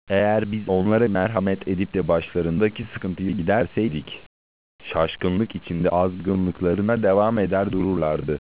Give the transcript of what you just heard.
Eğer biz onlara merhamet edip de başlarındaki sıkıntıyı giderseydik, şaşkınlık içinde azgınlıklarına devam eder dururlardı.